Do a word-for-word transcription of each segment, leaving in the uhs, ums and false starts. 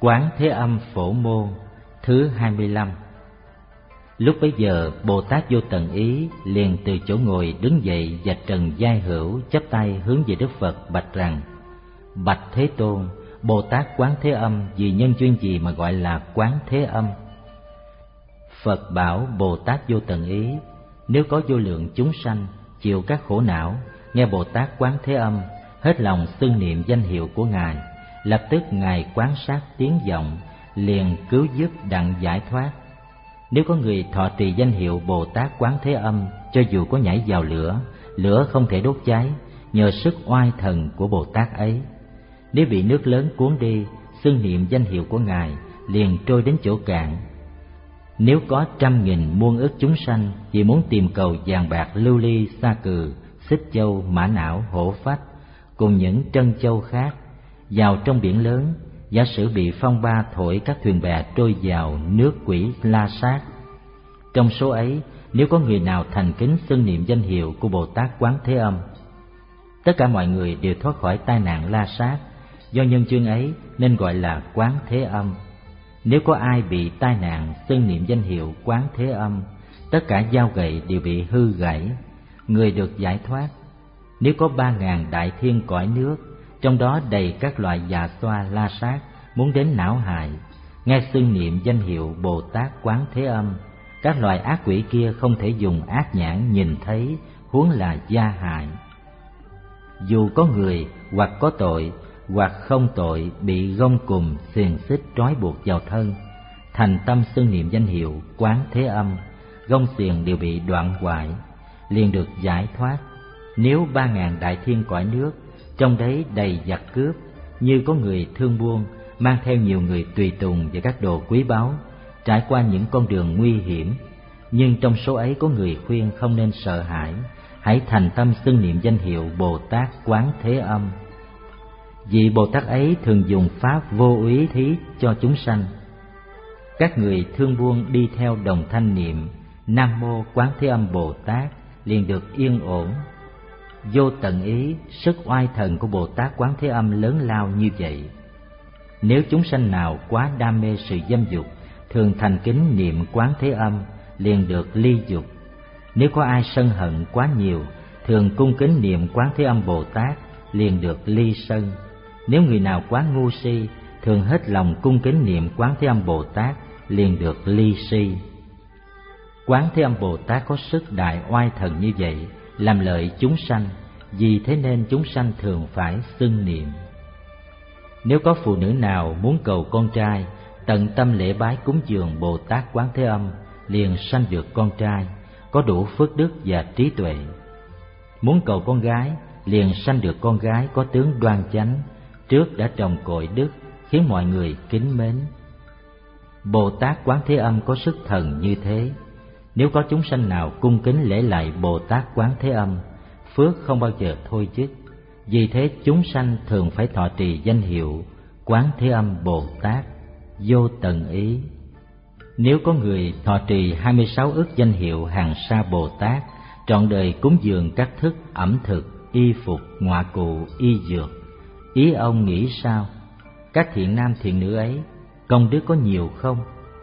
Quán Thế Âm Phổ Môn thứ hai mươi lăm. Lúc bấy giờ Bồ Tát Vô Tận Ý liền từ chỗ ngồi đứng dậy và trần vai hữu chắp tay hướng về Đức Phật bạch rằng: Bạch Thế Tôn, Bồ Tát Quán Thế Âm vì nhân duyên gì mà gọi là Quán Thế Âm? Phật bảo Bồ Tát Vô Tận Ý: Nếu có vô lượng chúng sanh chịu các khổ não, nghe Bồ Tát Quán Thế Âm, hết lòng xưng niệm danh hiệu của Ngài, lập tức Ngài quán sát tiếng vọng, liền cứu giúp đặng giải thoát. Nếu có người thọ trì danh hiệu Bồ Tát Quán Thế Âm, cho dù có nhảy vào lửa, lửa không thể đốt cháy, nhờ sức oai thần của Bồ Tát ấy. Nếu bị nước lớn cuốn đi, xưng niệm danh hiệu của Ngài, liền trôi đến chỗ cạn. Nếu có trăm nghìn muôn ức chúng sanh vì muốn tìm cầu vàng bạc, lưu ly, sa cừ, xích châu, mã não, hổ phách cùng những trân châu khác vào trong biển lớn, giả sử bị phong ba thổi các thuyền bè trôi vào nước quỷ La Sát. Trong số ấy, nếu có người nào thành kính xưng niệm danh hiệu của Bồ Tát Quán Thế Âm, tất cả mọi người đều thoát khỏi tai nạn La Sát. Do nhân duyên ấy nên gọi là Quán Thế Âm. Nếu có ai bị tai nạn xưng niệm danh hiệu Quán Thế Âm, tất cả dao gậy đều bị hư gãy, người được giải thoát. Nếu có ba ngàn đại thiên cõi nước, trong đó đầy các loại già xoa La Sát muốn đến não hại, nghe xưng niệm danh hiệu Bồ Tát Quán Thế Âm, các loài ác quỷ kia không thể dùng ác nhãn nhìn thấy, huống là gia hại. Dù có người hoặc có tội hoặc không tội bị gông cùm xiềng xích trói buộc vào thân, thành tâm xưng niệm danh hiệu Quán Thế Âm, gông xiềng đều bị đoạn hoại, liền được giải thoát. Nếu ba ngàn đại thiên cõi nước, trong đấy đầy giặc cướp, như có người thương buôn mang theo nhiều người tùy tùng và các đồ quý báu, trải qua những con đường nguy hiểm, nhưng trong số ấy có người khuyên không nên sợ hãi, hãy thành tâm xưng niệm danh hiệu Bồ Tát Quán Thế Âm. Vị Bồ Tát ấy thường dùng pháp vô úy thí cho chúng sanh. Các người thương buôn đi theo đồng thanh niệm Nam Mô Quán Thế Âm Bồ Tát liền được yên ổn. Vô tận ý, sức oai thần của Bồ Tát Quán Thế Âm lớn lao như vậy. Nếu chúng sanh nào quá đam mê sự dâm dục, thường thành kính niệm Quán Thế Âm, liền được ly dục. Nếu có ai sân hận quá nhiều, thường cung kính niệm Quán Thế Âm Bồ Tát, liền được ly sân. Nếu người nào quá ngu si, thường hết lòng cung kính niệm Quán Thế Âm Bồ Tát, liền được ly si. Quán Thế Âm Bồ Tát có sức đại oai thần như vậy, làm lợi chúng sanh, vì thế nên chúng sanh thường phải xưng niệm. Nếu có phụ nữ nào muốn cầu con trai, tận tâm lễ bái cúng dường Bồ Tát Quán Thế Âm, liền sanh được con trai, có đủ phước đức và trí tuệ. Muốn cầu con gái, liền sanh được con gái có tướng đoan chánh, trước đã trồng cội đức, khiến mọi người kính mến. Bồ Tát Quán Thế Âm có sức thần như thế. Nếu có chúng sanh nào cung kính lễ lạy Bồ Tát Quán Thế Âm, phước không bao giờ thôi dứt. Vì thế chúng sanh thường phải thọ trì danh hiệu Quán Thế Âm Bồ Tát Vô Tận Ý. Nếu có người thọ trì hai mươi sáu ức danh hiệu Hàng Sa Bồ Tát, trọn đời cúng dường các thức ẩm thực, y phục, ngoại cụ, y dược, ý ông nghĩ sao? Các thiện nam thiện nữ ấy, công đức có nhiều không?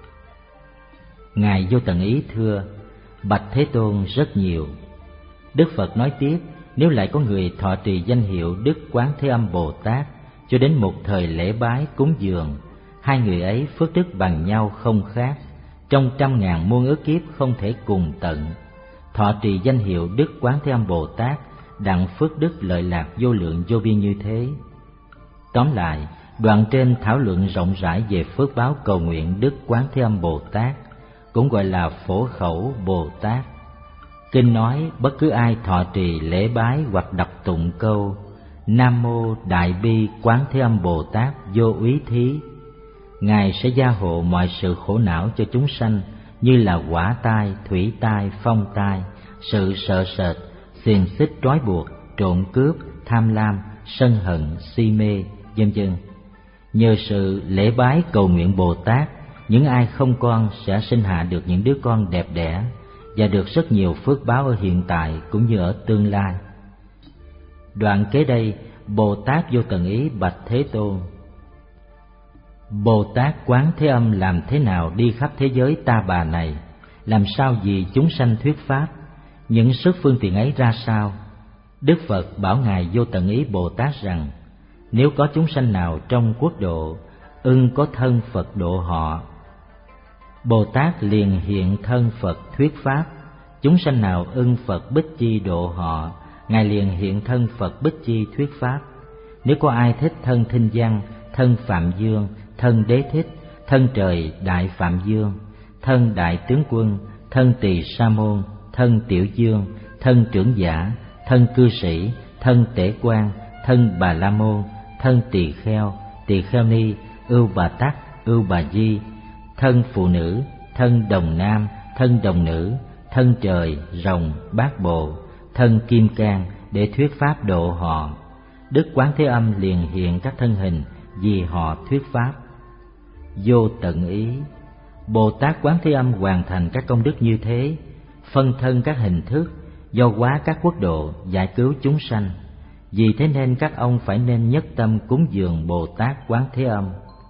Ngài Vô Tận Ý thưa: Bạch Thế Tôn, rất nhiều. Đức Phật nói tiếp: Nếu lại có người thọ trì danh hiệu Đức Quán Thế Âm Bồ Tát, cho đến một thời lễ bái cúng dường, hai người ấy phước đức bằng nhau không khác, trong trăm ngàn muôn ức kiếp không thể cùng tận. Thọ trì danh hiệu Đức Quán Thế Âm Bồ Tát, đặng phước đức lợi lạc vô lượng vô biên như thế. Tóm lại, đoạn trên thảo luận rộng rãi về phước báo cầu nguyện Đức Quán Thế Âm Bồ Tát, cũng gọi là Phổ Khẩu Bồ Tát. Kinh nói bất cứ ai thọ trì lễ bái hoặc đọc tụng câu Nam Mô Đại Bi Quán Thế Âm Bồ Tát Vô Úy Thí, Ngài sẽ gia hộ mọi sự khổ não cho chúng sanh, như là hỏa tai, thủy tai, phong tai, sự sợ sệt, xiềng xích trói buộc, trộm cướp, tham lam, sân hận, si mê, vân vân. Nhờ sự lễ bái cầu nguyện Bồ Tát, những ai không con sẽ sinh hạ được những đứa con đẹp đẽ và được rất nhiều phước báo ở hiện tại cũng như ở tương lai. Đoạn kế đây, Bồ Tát Vô Tận Ý bạch Thế Tôn: Bồ Tát Quán Thế Âm làm thế nào đi khắp thế giới ta bà này, làm sao vì chúng sanh thuyết pháp, những sức phương tiện ấy ra sao? Đức Phật bảo Ngài Vô Tận Ý Bồ Tát rằng, nếu có chúng sanh nào trong quốc độ, ưng có thân Phật độ họ. Bồ Tát liền hiện thân Phật thuyết pháp, chúng sanh nào ưng Phật Bích Chi độ họ, Ngài liền hiện thân Phật Bích Chi thuyết pháp. Nếu có ai thích thân Thinh Văn, thân Phạm Dương, thân Đế Thích, thân Trời Đại Phạm Dương, thân Đại Tướng Quân, thân Tỳ Sa Môn, thân Tiểu Dương, thân Trưởng Giả, thân Cư Sĩ, thân Tể Quan, thân Bà La Môn, thân Tỳ Kheo, Tỳ Kheo Ni, Ưu Bà Tắc, Ưu Bà Di, thân Phụ Nữ, thân Đồng Nam, thân Đồng Nữ, thân Trời, Rồng, Bát Bộ, thân Kim Cang để thuyết pháp độ họ. Đức Quán Thế Âm liền hiện các thân hình vì họ thuyết pháp. Vô Tận Ý, Bồ Tát Quán Thế Âm hoàn thành các công đức như thế, phân thân các hình thức, do hóa các quốc độ, giải cứu chúng sanh. Vì thế nên các ông phải nên nhất tâm cúng dường Bồ Tát Quán Thế Âm.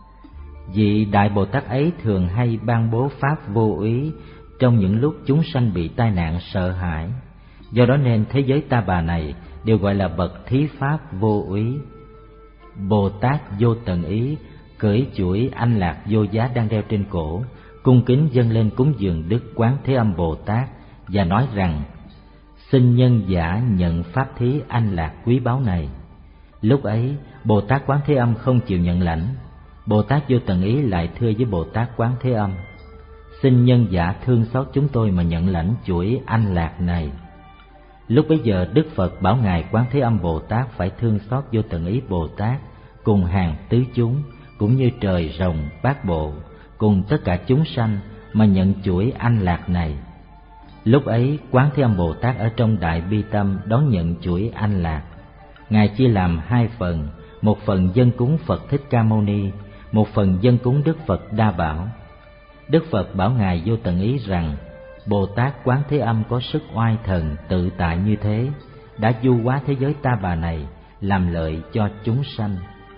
Vị Đại Bồ Tát ấy thường hay ban bố pháp vô úy trong những lúc chúng sanh bị tai nạn sợ hãi. Do đó nên thế giới ta bà này đều gọi là bậc thí pháp vô úy. Bồ Tát Vô Tận Ý cưỡi chuỗi anh lạc vô giá đang đeo trên cổ, cung kính dâng lên cúng dường Đức Quán Thế Âm Bồ Tát và nói rằng: xin nhân giả nhận pháp thí anh lạc quý báu này. Lúc ấy Bồ Tát Quán Thế Âm không chịu nhận lãnh. Bồ Tát Vô Tận Ý lại thưa với Bồ Tát Quán Thế Âm: xin nhân giả thương xót chúng tôi mà nhận lãnh chuỗi anh lạc này. Lúc bấy giờ Đức Phật bảo Ngài Quán Thế Âm Bồ Tát phải thương xót Vô Tận Ý Bồ Tát cùng hàng tứ chúng, cũng như trời, rồng, bát bộ, cùng tất cả chúng sanh mà nhận chuỗi anh lạc này. Lúc ấy Quán Thế Âm Bồ Tát ở trong đại bi tâm đón nhận chuỗi anh lạc. Ngài chia làm hai phần, một phần dâng cúng Phật Thích Ca Mâu Ni, một phần dâng cúng Đức Phật Đa Bảo. Đức Phật bảo Ngài Vô Tận Ý rằng: Bồ Tát Quán Thế Âm có sức oai thần tự tại như thế, đã du hóa thế giới ta bà này, làm lợi cho chúng sanh.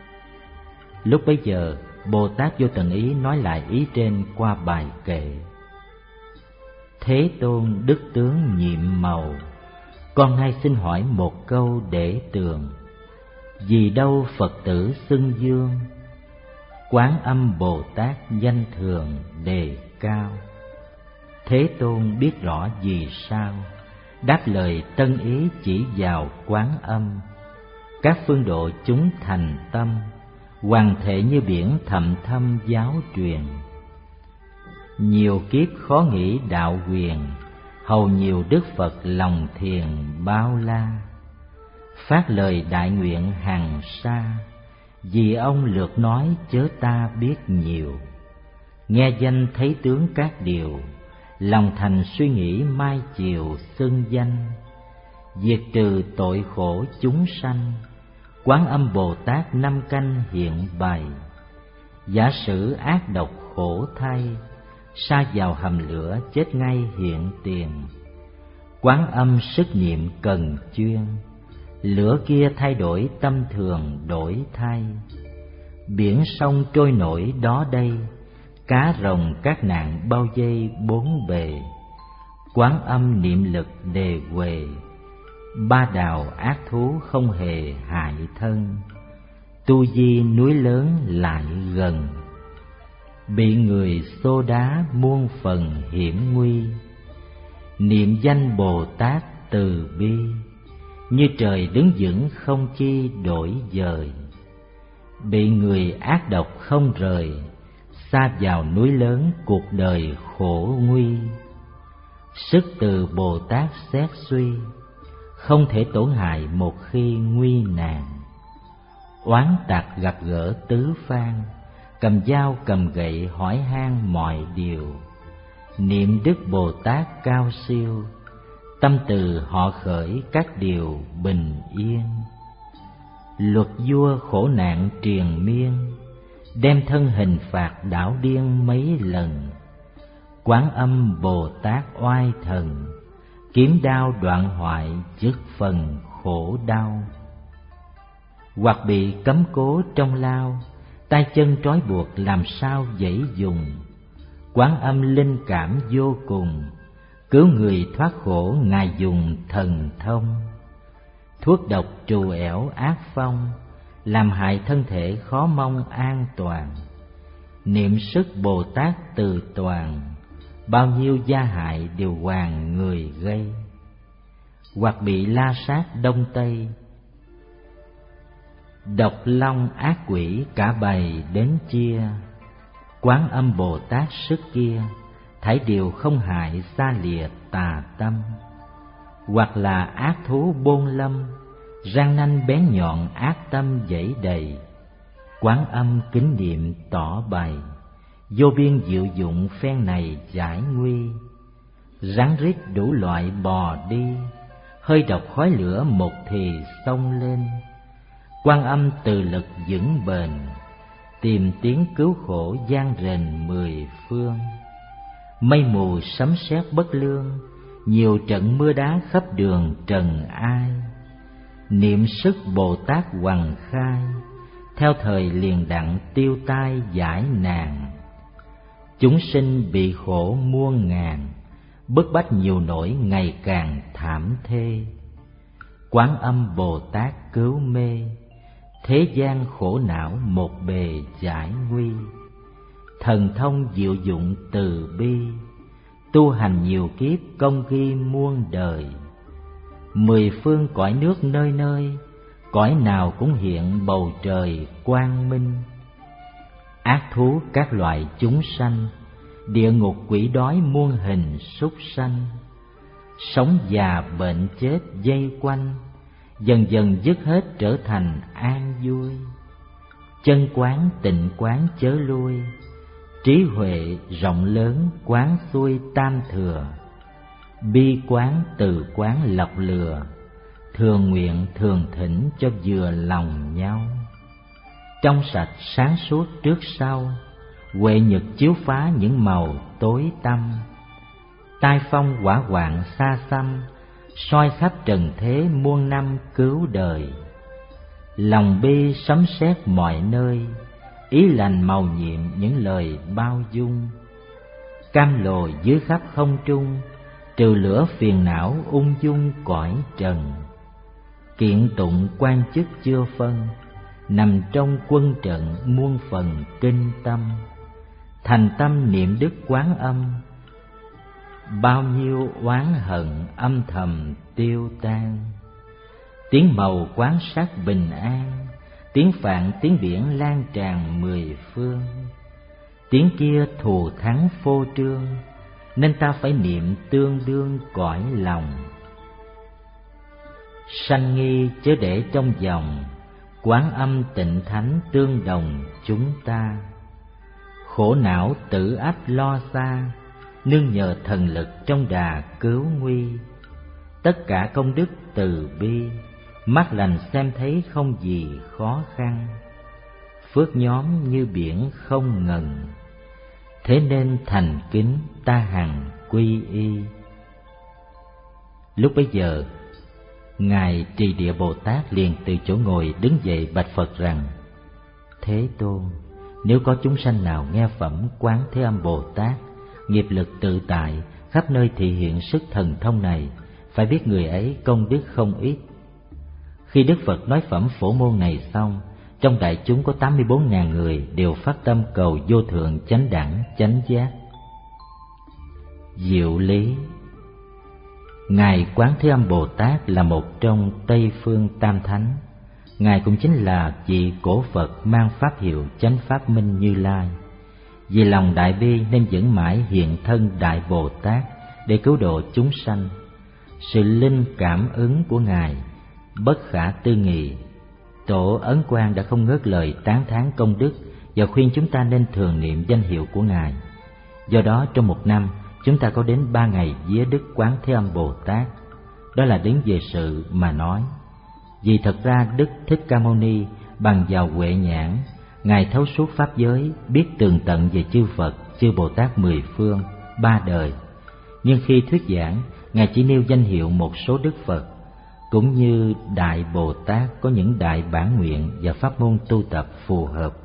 Lúc bấy giờ Bồ Tát Vô Tận Ý nói lại ý trên qua bài kệ: Thế Tôn đức tướng nhiệm màu, con nay xin hỏi một câu để tường. Vì đâu Phật tử xưng dương, Quán Âm Bồ Tát danh thường đề cao. Thế Tôn biết rõ vì sao, đáp lời tân ý chỉ vào Quán Âm. Các phương độ chúng thành tâm, hoàn thể như biển thậm thâm giáo truyền. Nhiều kiếp khó nghĩ đạo quyền, hầu nhiều Đức Phật lòng thiền bao la. Phát lời đại nguyện hằng sa, vì ông lượt nói chớ ta biết nhiều. Nghe danh thấy tướng các điều, lòng thành suy nghĩ mai chiều xưng danh. Diệt trừ tội khổ chúng sanh, Quán Âm Bồ Tát năm canh hiện bày. Giả sử ác độc khổ thay, sa vào hầm lửa chết ngay hiện tiền. Quán Âm sức niệm cần chuyên, lửa kia thay đổi tâm thường đổi thay. Biển sông trôi nổi đó đây, cá rồng các nạn bao vây bốn bề. Quán Âm niệm lực đề huề, ba đào ác thú không hề hại thân. Tu di núi lớn lại gần, bị người xô đá muôn phần hiểm nguy. Niệm danh Bồ Tát từ bi, như trời đứng vững không chi đổi dời. Bị người ác độc không rời, sa vào núi lớn cuộc đời khổ nguy. Sức từ Bồ Tát xét suy, không thể tổn hại một khi nguy nạn. Oán tặc gặp gỡ tứ phương, cầm dao cầm gậy hỏi han mọi điều. Niệm Đức Bồ Tát cao siêu, tâm từ họ khởi các điều bình yên. Luật vua khổ nạn triền miên, đem thân hình phạt đảo điên mấy lần. Quán Âm Bồ Tát oai thần, kiếm đao đoạn hoại dứt phần khổ đau. Hoặc bị cấm cố trong lao, tay chân trói buộc làm sao dãy dùng. Quán Âm linh cảm vô cùng, cứu người thoát khổ Ngài dùng thần thông. Thuốc độc trù ẻo ác phong, làm hại thân thể khó mong an toàn. Niệm sức Bồ Tát từ toàn, bao nhiêu gia hại đều hoàn người gây. Hoặc bị la sát đông tây, độc long ác quỷ cả bầy đến chia. Quán Âm Bồ Tát sức kia, thảy đều không hại xa lìa tà tâm. Hoặc là ác thú bôn lâm, răng nanh bén nhọn ác tâm dẫy đầy. Quán Âm kính niệm tỏ bày, vô biên diệu dụng phen này giải nguy. Rắn rít đủ loại bò đi, hơi độc khói lửa một thì xông lên. Quán Âm từ lực vững bền, tìm tiếng cứu khổ gian rền mười phương. Mây mù sấm sét bất lương, nhiều trận mưa đá khắp đường trần ai. Niệm sức Bồ Tát hoằng khai, theo thời liền đặng tiêu tai giải nạn. Chúng sinh bị khổ muôn ngàn, bức bách nhiều nỗi ngày càng thảm thê. Quán Âm Bồ Tát cứu mê, thế gian khổ não một bề giải nguy. Thần thông diệu dụng từ bi, tu hành nhiều kiếp công ghi muôn đời. Mười phương cõi nước nơi nơi, cõi nào cũng hiện bầu trời quang minh. Ác thú các loại chúng sanh, địa ngục quỷ đói muôn hình súc sanh. Sống già bệnh chết dây quanh, dần dần dứt hết trở thành an vui. Chân quán tịnh quán chớ lui, trí huệ rộng lớn quán xuôi tam thừa. Bi quán từ quán lọc lừa, thường nguyện thường thỉnh cho vừa lòng nhau. Trong sạch sáng suốt trước sau, huệ nhật chiếu phá những màu tối tăm. Tai phong hỏa hoạn xa xăm, soi khắp trần thế muôn năm cứu đời. Lòng bi sấm sét mọi nơi, ý lành màu nhiệm những lời bao dung. Cam lồ dưới khắp không trung, trừ lửa phiền não ung dung cõi trần. Kiện tụng quan chức chưa phân, nằm trong quân trận muôn phần kinh tâm. Thành tâm niệm đức Quán Âm, bao nhiêu oán hận âm thầm tiêu tan. Tiếng màu quán sát bình an, tiếng phạn tiếng biển lan tràn mười phương. Tiếng kia thù thắng phô trương, nên ta phải niệm tương đương cõi lòng. Sanh nghi chớ để trong lòng, Quán Âm tịnh thánh tương đồng chúng ta. Khổ não tử ách lo xa, nương nhờ thần lực trong đà cứu nguy. Tất cả công đức từ bi, mắt lành xem thấy không gì khó khăn. Phước nhóm như biển không ngần, thế nên thành kính ta hằng quy y. Lúc bấy giờ, Ngài Trì Địa Bồ Tát liền từ chỗ ngồi đứng dậy bạch Phật rằng: Thế Tôn, nếu có chúng sanh nào nghe phẩm Quán Thế Âm Bồ Tát, nghiệp lực tự tại, khắp nơi thị hiện sức thần thông này, phải biết người ấy công đức không ít. Khi Đức Phật nói phẩm phổ môn này xong, trong đại chúng có tám mươi bốn ngàn người đều phát tâm cầu vô thượng chánh đẳng chánh giác. Diệu lý: Ngài Quán Thế Âm Bồ Tát là một trong Tây Phương Tam Thánh. Ngài cũng chính là vị cổ Phật mang pháp hiệu Chánh Pháp Minh Như Lai. Vì lòng đại bi nên vẫn mãi hiện thân Đại Bồ Tát để cứu độ chúng sanh. Sự linh cảm ứng của Ngài bất khả tư nghị. Tổ Ấn Quang đã không ngớt lời tán thán công đức và khuyên chúng ta nên thường niệm danh hiệu của Ngài. Do đó trong một năm chúng ta có đến ba ngày vía Đức Quán Thế Âm Bồ Tát. Đó là đứng về sự mà nói. Vì thật ra Đức Thích Ca Mâu Ni bằng vào huệ nhãn, Ngài thấu suốt pháp giới, biết tường tận về chư Phật, chư Bồ Tát mười phương, ba đời. Nhưng khi thuyết giảng, Ngài chỉ nêu danh hiệu một số Đức Phật, cũng như Đại Bồ Tát có những đại bản nguyện và pháp môn tu tập phù hợp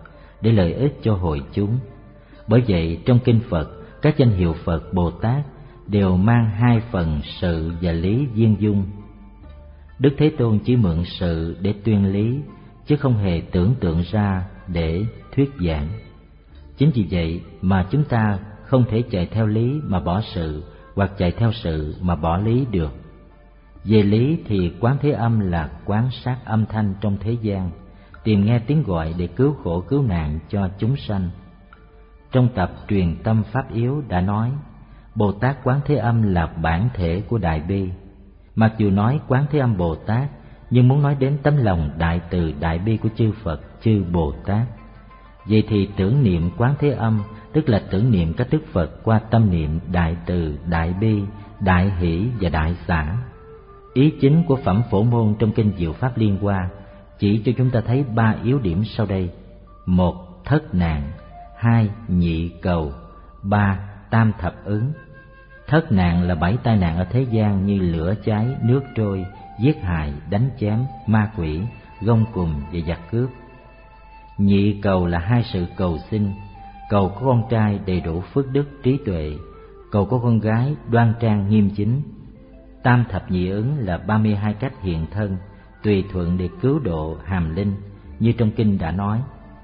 để lợi ích cho hội chúng. Bởi vậy trong kinh Phật, các danh hiệu Phật Bồ Tát đều mang hai phần sự và lý viên dung. Đức Thế Tôn chỉ mượn sự để tuyên lý, chứ không hề tưởng tượng ra để thuyết giảng. Chính vì vậy mà chúng ta không thể chạy theo lý mà bỏ sự, hoặc chạy theo sự mà bỏ lý được. Về lý thì Quán Thế Âm là quán sát âm thanh trong thế gian, tìm nghe tiếng gọi để cứu khổ cứu nạn cho chúng sanh. Trong tập Truyền Tâm Pháp Yếu đã nói, Bồ Tát Quán Thế Âm là bản thể của Đại Bi. Mặc dù nói Quán Thế Âm Bồ Tát, nhưng muốn nói đến tấm lòng đại từ đại bi của chư Phật, chư Bồ Tát. Vậy thì tưởng niệm Quán Thế Âm tức là tưởng niệm các đức Phật qua tâm niệm đại từ, đại bi, đại hỷ và đại xả. Ý chính của phẩm Phổ Môn trong kinh Diệu Pháp Liên Hoa chỉ cho chúng ta thấy ba yếu điểm sau đây: một, thất nạn; hai, nhị cầu; ba, tam thập ứng. Thất nạn là bảy tai nạn ở thế gian như lửa cháy, nước trôi, giết hại, đánh chém, ma quỷ, gông cùm và giặc cướp. Nhị cầu là hai sự cầu xin: cầu có con trai đầy đủ phước đức trí tuệ, cầu có con gái đoan trang nghiêm chính. Tam thập nhị ứng là ba mươi hai cách hiện thân, tùy thuận để cứu độ hàm linh, như trong kinh đã nói.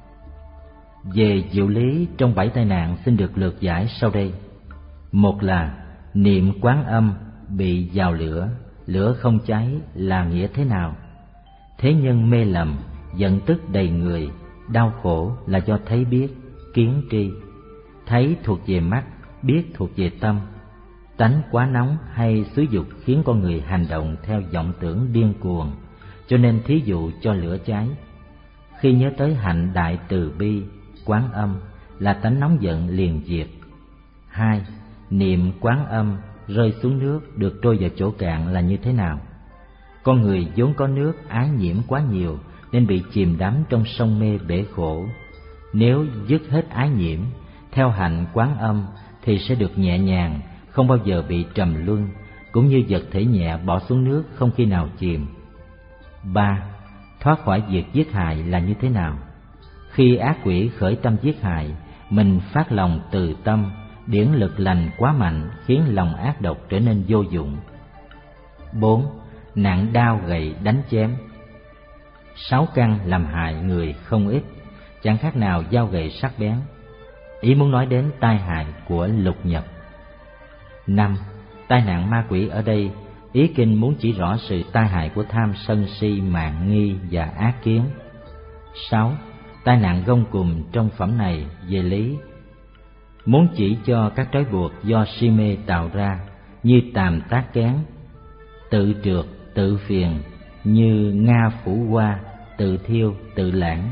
Về diệu lý trong bảy tai nạn xin được lược giải sau đây. Một là niệm Quán Âm bị vào lửa, lửa không cháy là nghĩa thế nào? Thế nhân mê lầm, giận tức đầy người, đau khổ là do thấy biết, kiến tri. Thấy thuộc về mắt, biết thuộc về tâm. Tánh quá nóng hay xúi dục khiến con người hành động theo vọng tưởng điên cuồng, cho nên thí dụ cho lửa cháy. Khi nhớ tới hạnh đại từ bi, Quán Âm là tánh nóng giận liền diệt. Hai, niệm Quán Âm rơi xuống nước được trôi vào chỗ cạn là như thế nào? Con người vốn có nước ái nhiễm quá nhiều nên bị chìm đắm trong sông mê bể khổ. Nếu dứt hết ái nhiễm, theo hạnh Quán Âm thì sẽ được nhẹ nhàng, không bao giờ bị trầm luân, cũng như vật thể nhẹ bỏ xuống nước không khi nào chìm. Ba, thoát khỏi việc giết hại là như thế nào? Khi ác quỷ khởi tâm giết hại, mình phát lòng từ tâm, điển lực lành quá mạnh khiến lòng ác độc trở nên vô dụng. Bốn, nạn đao gậy đánh chém. Sáu căn làm hại người không ít, chẳng khác nào dao gậy sắc bén. Ý muốn nói đến tai hại của lục nhập. Năm, tai nạn ma quỷ ở đây, ý kinh muốn chỉ rõ sự tai hại của tham sân si mạn nghi và ác kiến. Sáu, tai nạn gông cùm trong phẩm này về lý, muốn chỉ cho các trói buộc do si mê tạo ra, như tàm tác kén, tự trượt, tự phiền, như nga phủ hoa, tự thiêu, tự lãng.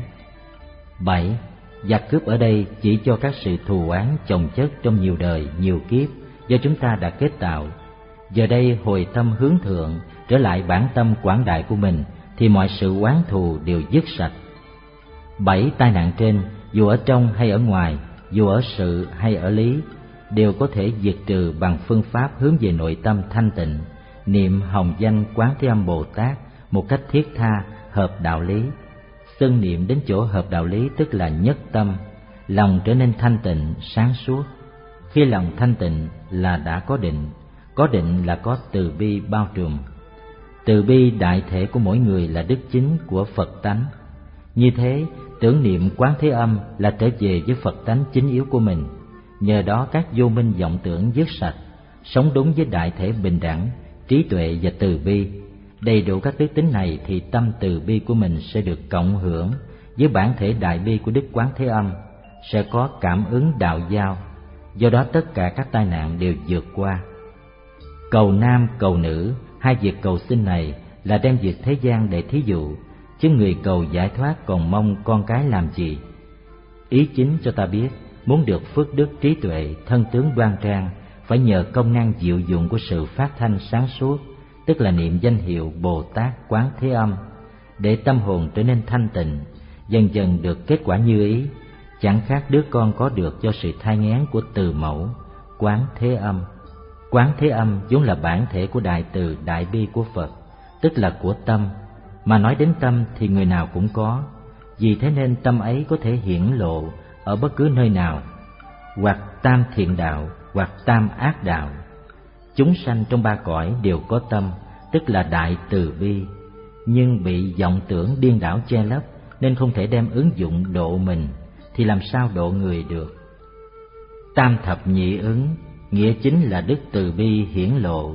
Bảy, giặc cướp ở đây chỉ cho các sự thù oán chồng chất trong nhiều đời, nhiều kiếp do chúng ta đã kết tạo. Giờ đây hồi tâm hướng thượng, trở lại bản tâm quảng đại của mình, thì mọi sự oán thù đều dứt sạch. Bảy tai nạn trên, dù ở trong hay ở ngoài, dù ở sự hay ở lý, đều có thể diệt trừ bằng phương pháp hướng về nội tâm thanh tịnh, niệm hồng danh Quán Thế Âm Bồ Tát một cách thiết tha, hợp đạo lý. Xưng niệm đến chỗ hợp đạo lý tức là nhất tâm, lòng trở nên thanh tịnh, sáng suốt. Khi lòng thanh tịnh là đã có định, có định là có từ bi bao trùm. Từ bi đại thể của mỗi người là đức chính của Phật tánh. Như thế, tưởng niệm Quán Thế Âm là trở về với Phật tánh chính yếu của mình. Nhờ đó các vô minh vọng tưởng dứt sạch, sống đúng với đại thể bình đẳng, trí tuệ và từ bi. Đầy đủ các đức tính này thì tâm từ bi của mình sẽ được cộng hưởng với bản thể đại bi của Đức Quán Thế Âm, sẽ có cảm ứng đạo giao. Do đó tất cả các tai nạn đều vượt qua. Cầu nam cầu nữ, hai việc cầu xin này là đem việc thế gian để thí dụ, chứ người cầu giải thoát còn mong con cái làm gì? Ý chính cho ta biết, muốn được phước đức trí tuệ, thân tướng đoan trang, phải nhờ công năng diệu dụng của sự phát thanh sáng suốt, tức là niệm danh hiệu Bồ Tát Quán Thế Âm, để tâm hồn trở nên thanh tịnh, dần dần được kết quả như ý, chẳng khác đứa con có được do sự thai nghén của từ mẫu Quán Thế Âm. Quán Thế Âm vốn là bản thể của đại từ đại bi của Phật, tức là của tâm. Mà nói đến tâm thì người nào cũng có. Vì thế nên tâm ấy có thể hiển lộ ở bất cứ nơi nào, hoặc tam thiện đạo, hoặc tam ác đạo. Chúng sanh trong ba cõi đều có tâm, tức là đại từ bi, nhưng bị vọng tưởng điên đảo che lấp, nên không thể đem ứng dụng độ mình, thì làm sao độ người được. Tam thập nhị ứng, nghĩa chính là đức từ bi hiển lộ.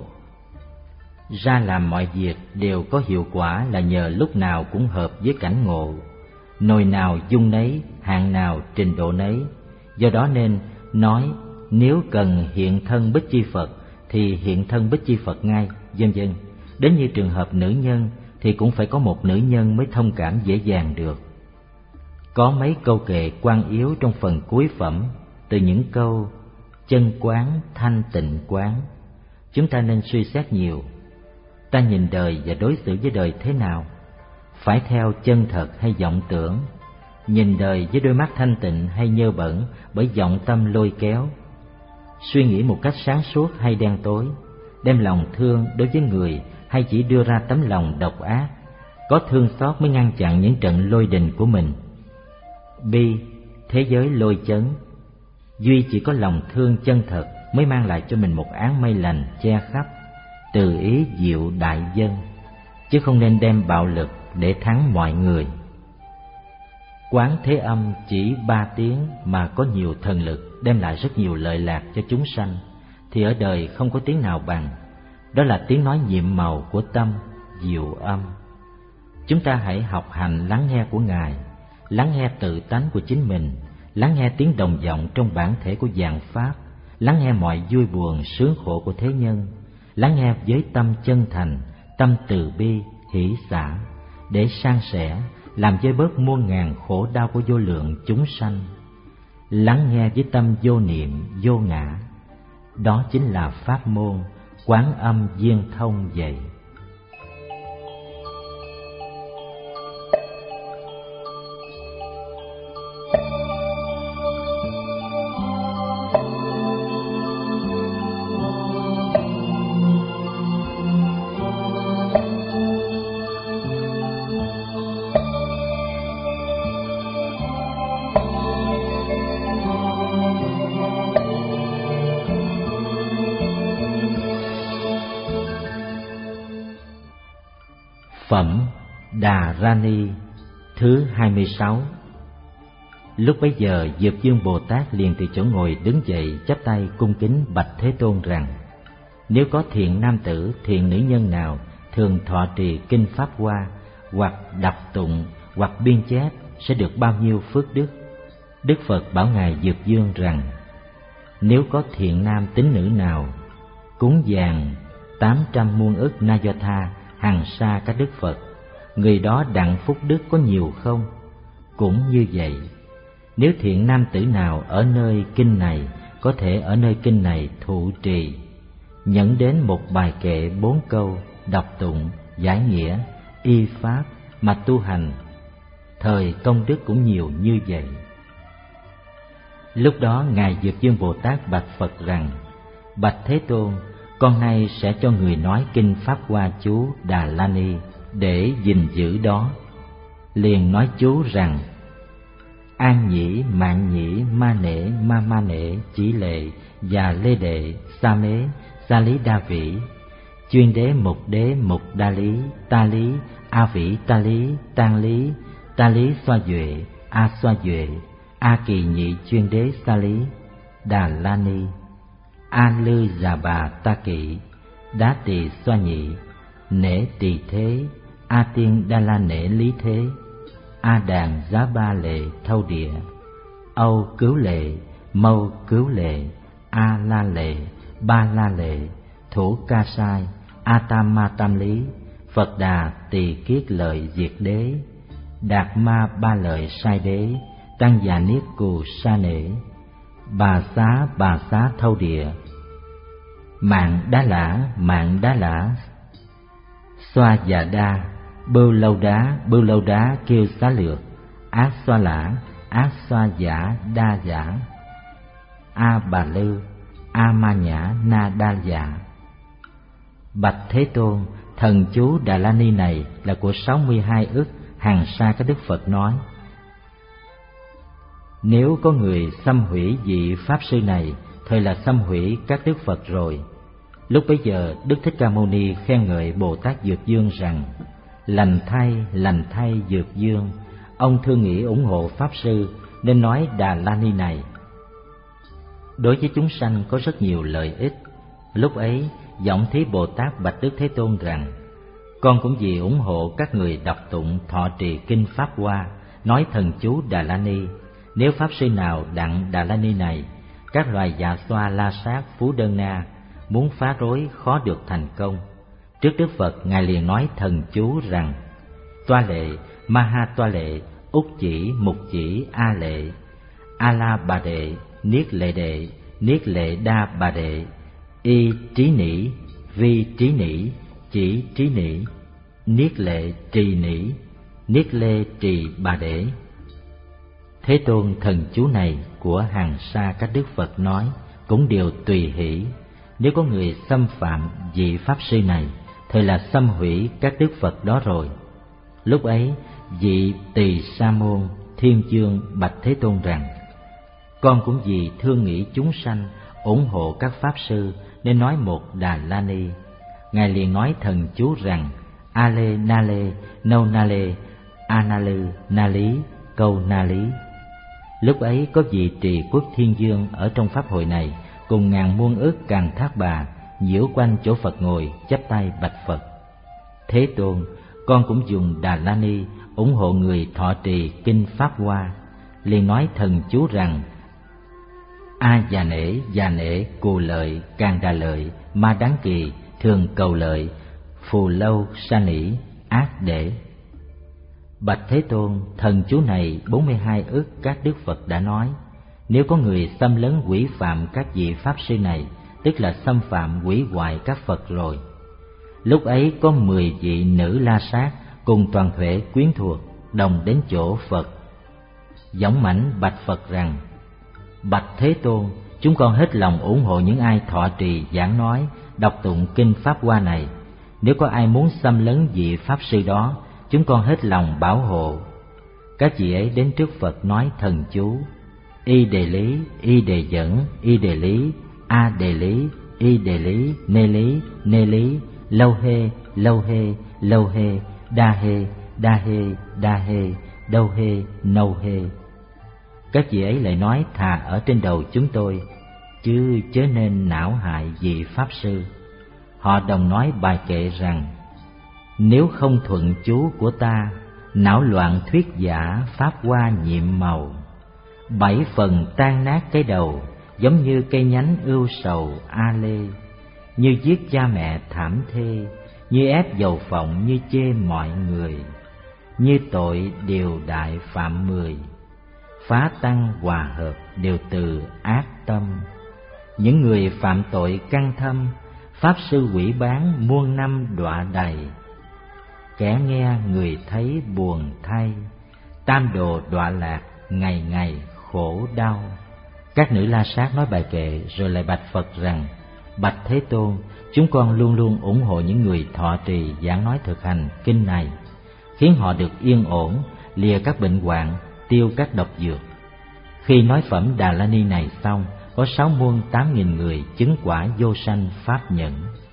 Ra làm mọi việc đều có hiệu quả là nhờ lúc nào cũng hợp với cảnh ngộ, nồi nào dung nấy, hạng nào trình độ nấy. Do đó nên nói nếu cần hiện thân Bích Chi Phật thì hiện thân Bích Chi Phật ngay, vân vân. Đến như trường hợp nữ nhân thì cũng phải có một nữ nhân mới thông cảm dễ dàng được. Có mấy câu kệ quan yếu trong phần cuối phẩm, từ những câu chân quán, thanh tịnh quán. Chúng ta nên suy xét nhiều. Ta nhìn đời và đối xử với đời thế nào? Phải theo chân thật hay vọng tưởng? Nhìn đời với đôi mắt thanh tịnh hay nhơ bẩn bởi vọng tâm lôi kéo? Suy nghĩ một cách sáng suốt hay đen tối? Đem lòng thương đối với người hay chỉ đưa ra tấm lòng độc ác? Có thương xót mới ngăn chặn những trận lôi đình của mình. Bi, thế giới lôi chấn. Duy chỉ có lòng thương chân thật mới mang lại cho mình một áng mây lành che khắp, từ ý diệu đại dân, chứ không nên đem bạo lực để thắng mọi người. Quán Thế Âm chỉ ba tiếng mà có nhiều thần lực, đem lại rất nhiều lợi lạc cho chúng sanh, thì ở đời không có tiếng nào bằng. Đó là tiếng nói nhiệm màu của tâm, diệu âm. Chúng ta hãy học hành lắng nghe của Ngài, lắng nghe tự tánh của chính mình, lắng nghe tiếng đồng vọng trong bản thể của vạn pháp, lắng nghe mọi vui buồn sướng khổ của thế nhân, lắng nghe với tâm chân thành, tâm từ bi, hỷ xả, để san sẻ, làm vơi bớt muôn ngàn khổ đau của vô lượng chúng sanh. Lắng nghe với tâm vô niệm, vô ngã. Đó chính là pháp môn Quán Âm Viên Thông vậy. Phẩm Đà Rani thứ hai mươi sáu. Lúc bấy giờ Dược Dương Bồ Tát liền từ chỗ ngồi đứng dậy, chắp tay cung kính bạch Thế Tôn rằng: nếu có thiện nam tử, thiện nữ nhân nào thường thọ trì kinh Pháp Hoa, hoặc đọc tụng, hoặc biên chép, sẽ được bao nhiêu phước đức? Đức Phật bảo ngài Dược Dương rằng: nếu có thiện nam tín nữ nào cúng dường tám trăm muôn ức na do tha hằng sa các đức Phật, người đó đặng phúc đức có nhiều không? Cũng như vậy, nếu thiện nam tử nào ở nơi kinh này có thể ở nơi kinh này thụ trì, nhẫn đến một bài kệ bốn câu, đọc tụng, giải nghĩa, y pháp mà tu hành, thời công đức cũng nhiều như vậy. Lúc đó ngài Dược Dương Bồ Tát bạch Phật rằng: bạch Thế Tôn, con nay sẽ cho người nói kinh Pháp Hoa chú Đà La Ni để gìn giữ đó. Liền nói chú rằng: an nhĩ, mạng nhĩ, ma nể, ma ma nể, chỉ lệ, già lê đệ, sa mế, sa lý đa vĩ, chuyên đế mục đế mục đa lý, ta lý, a vĩ ta lý, tan lý, ta lý xoa duệ, a xoa duệ, a kỳ nhị chuyên đế sa lý, Đà La Ni, a lư già bà ta kỵ, đá tỳ xoa nhị, nể tỳ thế, a tiên đa la nể lý thế, a đàn giá ba lệ thâu địa, âu cứu lệ, mâu cứu lệ, a la lệ, ba la lệ, thủ ca sai, a tam ma tam lý, Phật đà tỳ kiết lợi diệt đế, đạt ma ba lợi sai đế, tăng già niết cù sa nể, bà xá bà xá thâu địa, mạng đá lã mạng đá lã, xoa già đa, bưu lâu đá bưu lâu đá kêu xá lược, ác xoa lã ác xoa giả đa giả, a bà lư, a ma nhã na đa giả. Bạch Thế Tôn, thần chú Đà La Ni này là của sáu mươi hai ức hàng sa các đức Phật nói, Nếu có người xâm hủy vị Pháp Sư này, thời là xâm hủy các Đức Phật rồi. Lúc bấy giờ Đức Thích Ca Mâu Ni khen ngợi Bồ Tát Dược Dương rằng: lành thay, lành thay Dược Dương, ông thương nghĩ ủng hộ Pháp Sư nên nói Đà La Ni này. Đối với chúng sanh có rất nhiều lợi ích. Lúc ấy Giọng Thí Bồ Tát bạch Đức Thế Tôn rằng: con cũng vì ủng hộ các người đọc tụng thọ trì kinh Pháp Hoa, nói thần chú Đà La Ni. Nếu Pháp Sư nào đặng Đà La Ni này, các loài dạ xoa, la sát, phú đơn na muốn phá rối khó được thành công. Trước Đức Phật, Ngài liền nói thần chú rằng: toa lệ, ma ha toa lệ, úc chỉ, mục chỉ, a lệ, a la bà đệ, niết lệ đệ, niết lệ đa bà đệ, y trí nỉ, vi trí nỉ, chỉ trí nỉ, niết lệ trì nỉ, niết lê trì bà đệ. Thế Tôn thần chú này của hàng sa các Đức Phật nói cũng đều tùy hỷ. Nếu có người xâm phạm vị Pháp Sư này, thời là xâm hủy các Đức Phật đó rồi. Lúc ấy vị Tỳ Sa Môn Thiên Chương bạch Thế Tôn rằng: con cũng vì thương nghĩ chúng sanh, ủng hộ các Pháp Sư nên nói một Đà La Ni. Ngài liền nói thần chú rằng: a lê na lê, nâu na lê, a na lư na lý, câu na lý. Lúc ấy có vị Trì Quốc Thiên Dương ở trong pháp hội này cùng ngàn muôn ức Càn Thác Bà nhiễu quanh chỗ Phật ngồi, chắp tay bạch Phật: Thế Tôn, con cũng dùng Đà La Ni ủng hộ người thọ trì kinh Pháp Hoa. Liền nói thần chú rằng: a già nể, già nể, cù lợi, càng đà lợi, ma đáng kỳ, thường cầu lợi, phù lâu, sa nỉ, ác để. Bạch Thế Tôn, thần chú này bốn mươi hai ức các Đức Phật đã nói. Nếu có người xâm lấn quỷ phạm các vị Pháp Sư này, tức là xâm phạm quỷ hoại các Phật rồi. Lúc ấy có mười vị nữ la sát cùng toàn thể quyến thuộc đồng đến chỗ Phật. Dõng mãnh bạch Phật rằng: bạch Thế Tôn, chúng con hết lòng ủng hộ những ai thọ trì giảng nói, đọc tụng kinh Pháp Hoa này. Nếu có ai muốn xâm lấn vị Pháp Sư đó, chúng con hết lòng bảo hộ. Các vị ấy đến trước Phật nói thần chú: y đề lý, y đề dẫn, y đề lý, a đề lý, y đề lý, nê lý, nê lý, lâu hê, lâu hê, lâu hê, đa hê, đa hê, đa hê, đâu hê, nâu hê. Các vị ấy lại nói thà ở trên đầu chúng tôi, chứ chớ nên não hại vị Pháp Sư. Họ đồng nói bài kệ rằng: nếu không thuận chú của ta, não loạn thuyết giả Pháp Hoa nhiệm màu. Bảy phần tan nát cái đầu, giống như cây nhánh ưu sầu a lê. Như giết cha mẹ thảm thê, như ép dầu phộng, như chê mọi người. Như tội điều đại phạm mười, phá tăng hòa hợp đều từ ác tâm. Những người phạm tội căn thâm, Pháp Sư quỷ bán muôn năm đọa đầy. Kẻ nghe người thấy buồn thay, tam đồ đọa lạc ngày ngày khổ đau. Các nữ la sát nói bài kệ rồi lại bạch Phật rằng: bạch Thế Tôn, chúng con luôn luôn ủng hộ những người thọ trì giảng nói thực hành kinh này, khiến họ được yên ổn, lìa các bệnh hoạn, tiêu các độc dược. Khi nói phẩm Đà La Ni này xong, có sáu muôn tám nghìn người chứng quả vô sanh pháp nhẫn.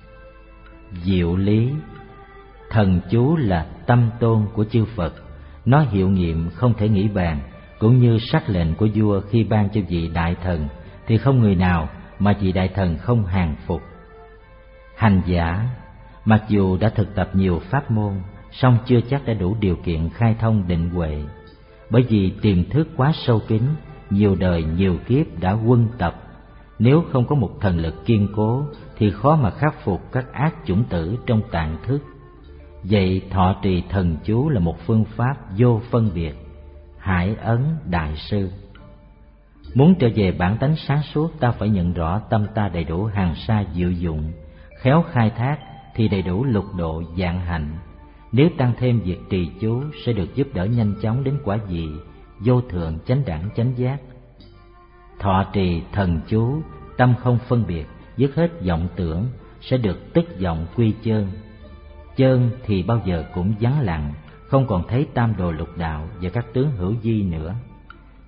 Diệu lý: thần chú là tâm tôn của chư Phật, nó hiệu nghiệm không thể nghĩ bàn, cũng như sắc lệnh của vua khi ban cho vị đại thần thì không người nào mà vị đại thần không hàng phục. Hành giả mặc dù đã thực tập nhiều pháp môn, song chưa chắc đã đủ điều kiện khai thông định huệ, bởi vì tiềm thức quá sâu kín, nhiều đời nhiều kiếp đã huân tập. Nếu không có một thần lực kiên cố thì khó mà khắc phục các ác chủng tử trong tạng thức. Vậy thọ trì thần chú là một phương pháp vô phân biệt. Hải Ấn Đại Sư: muốn trở về bản tánh sáng suốt, ta phải nhận rõ tâm ta đầy đủ hàng sa diệu dụng, khéo khai thác thì đầy đủ lục độ vạn hạnh. Nếu tăng thêm việc trì chú sẽ được giúp đỡ nhanh chóng đến quả vị vô thượng chánh đẳng chánh giác. Thọ trì thần chú, tâm không phân biệt, dứt hết vọng tưởng, sẽ được tức vọng quy chơn. Chơn thì bao giờ cũng vắng lặng, không còn thấy tam đồ lục đạo và các tướng hữu vi nữa.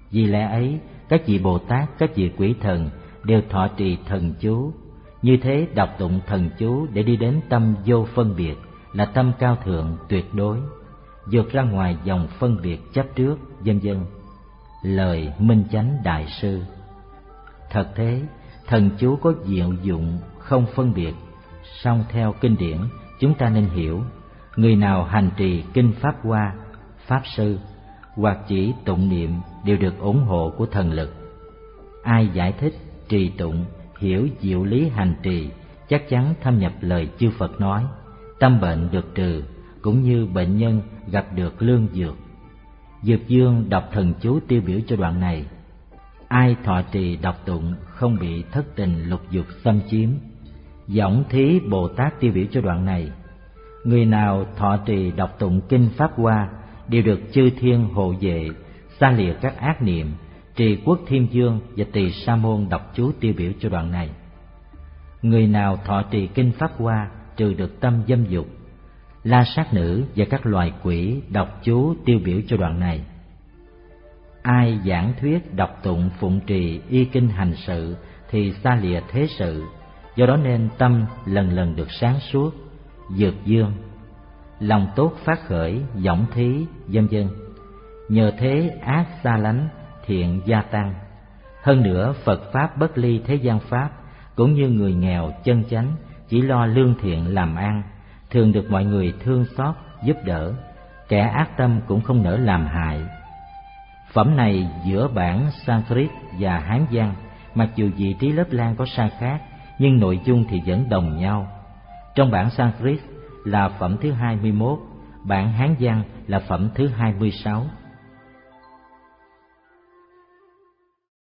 Vì lẽ ấy, các vị Bồ Tát, các vị quỷ thần đều thọ trì thần chú. Như thế đọc tụng thần chú để đi đến tâm vô phân biệt, là tâm cao thượng tuyệt đối, vượt ra ngoài dòng phân biệt chấp trước, vân vân. Lời Minh Chánh Đại Sư. Thật thế, thần chú có diệu dụng không phân biệt, song theo kinh điển chúng ta nên hiểu, người nào hành trì kinh Pháp Hoa, Pháp Sư hoặc chỉ tụng niệm đều được ủng hộ của thần lực. Ai giải thích, trì tụng, hiểu diệu lý hành trì, chắc chắn thâm nhập lời chư Phật nói, tâm bệnh được trừ, cũng như bệnh nhân gặp được lương dược. Dược Dương đọc thần chú tiêu biểu cho đoạn này. Ai thọ trì đọc tụng không bị thất tình lục dục xâm chiếm. Võng Thí Bồ Tát tiêu biểu cho đoạn này. Người nào thọ trì đọc tụng kinh Pháp Hoa đều được chư thiên hộ vệ, xa lìa các ác niệm. Trì Quốc Thiên Dương và Tỳ Sa Môn đọc chú tiêu biểu cho đoạn này. Người nào thọ trì kinh Pháp Hoa trừ được tâm dâm dục. La Sát Nữ và các loài quỷ đọc chú tiêu biểu cho đoạn này. Ai giảng thuyết đọc tụng phụng trì y kinh hành sự thì xa lìa thế sự, do đó nên tâm lần lần được sáng suốt. Dược Dương. Lòng tốt phát khởi, võng thí, vân vân. Nhờ thế ác xa lánh, thiện gia tăng. Hơn nữa Phật Pháp bất ly thế gian Pháp, cũng như người nghèo chân chánh chỉ lo lương thiện làm ăn, thường được mọi người thương xót giúp đỡ, kẻ ác tâm cũng không nỡ làm hại. Phẩm này giữa bản Sanskrit và Hán văn, mặc dù vị trí lớp lang có sai khác, nhưng nội dung thì vẫn đồng nhau. Trong bản Sanskrit là phẩm thứ hai mươi mốt, bản Hán văn là phẩm thứ hai mươi sáu.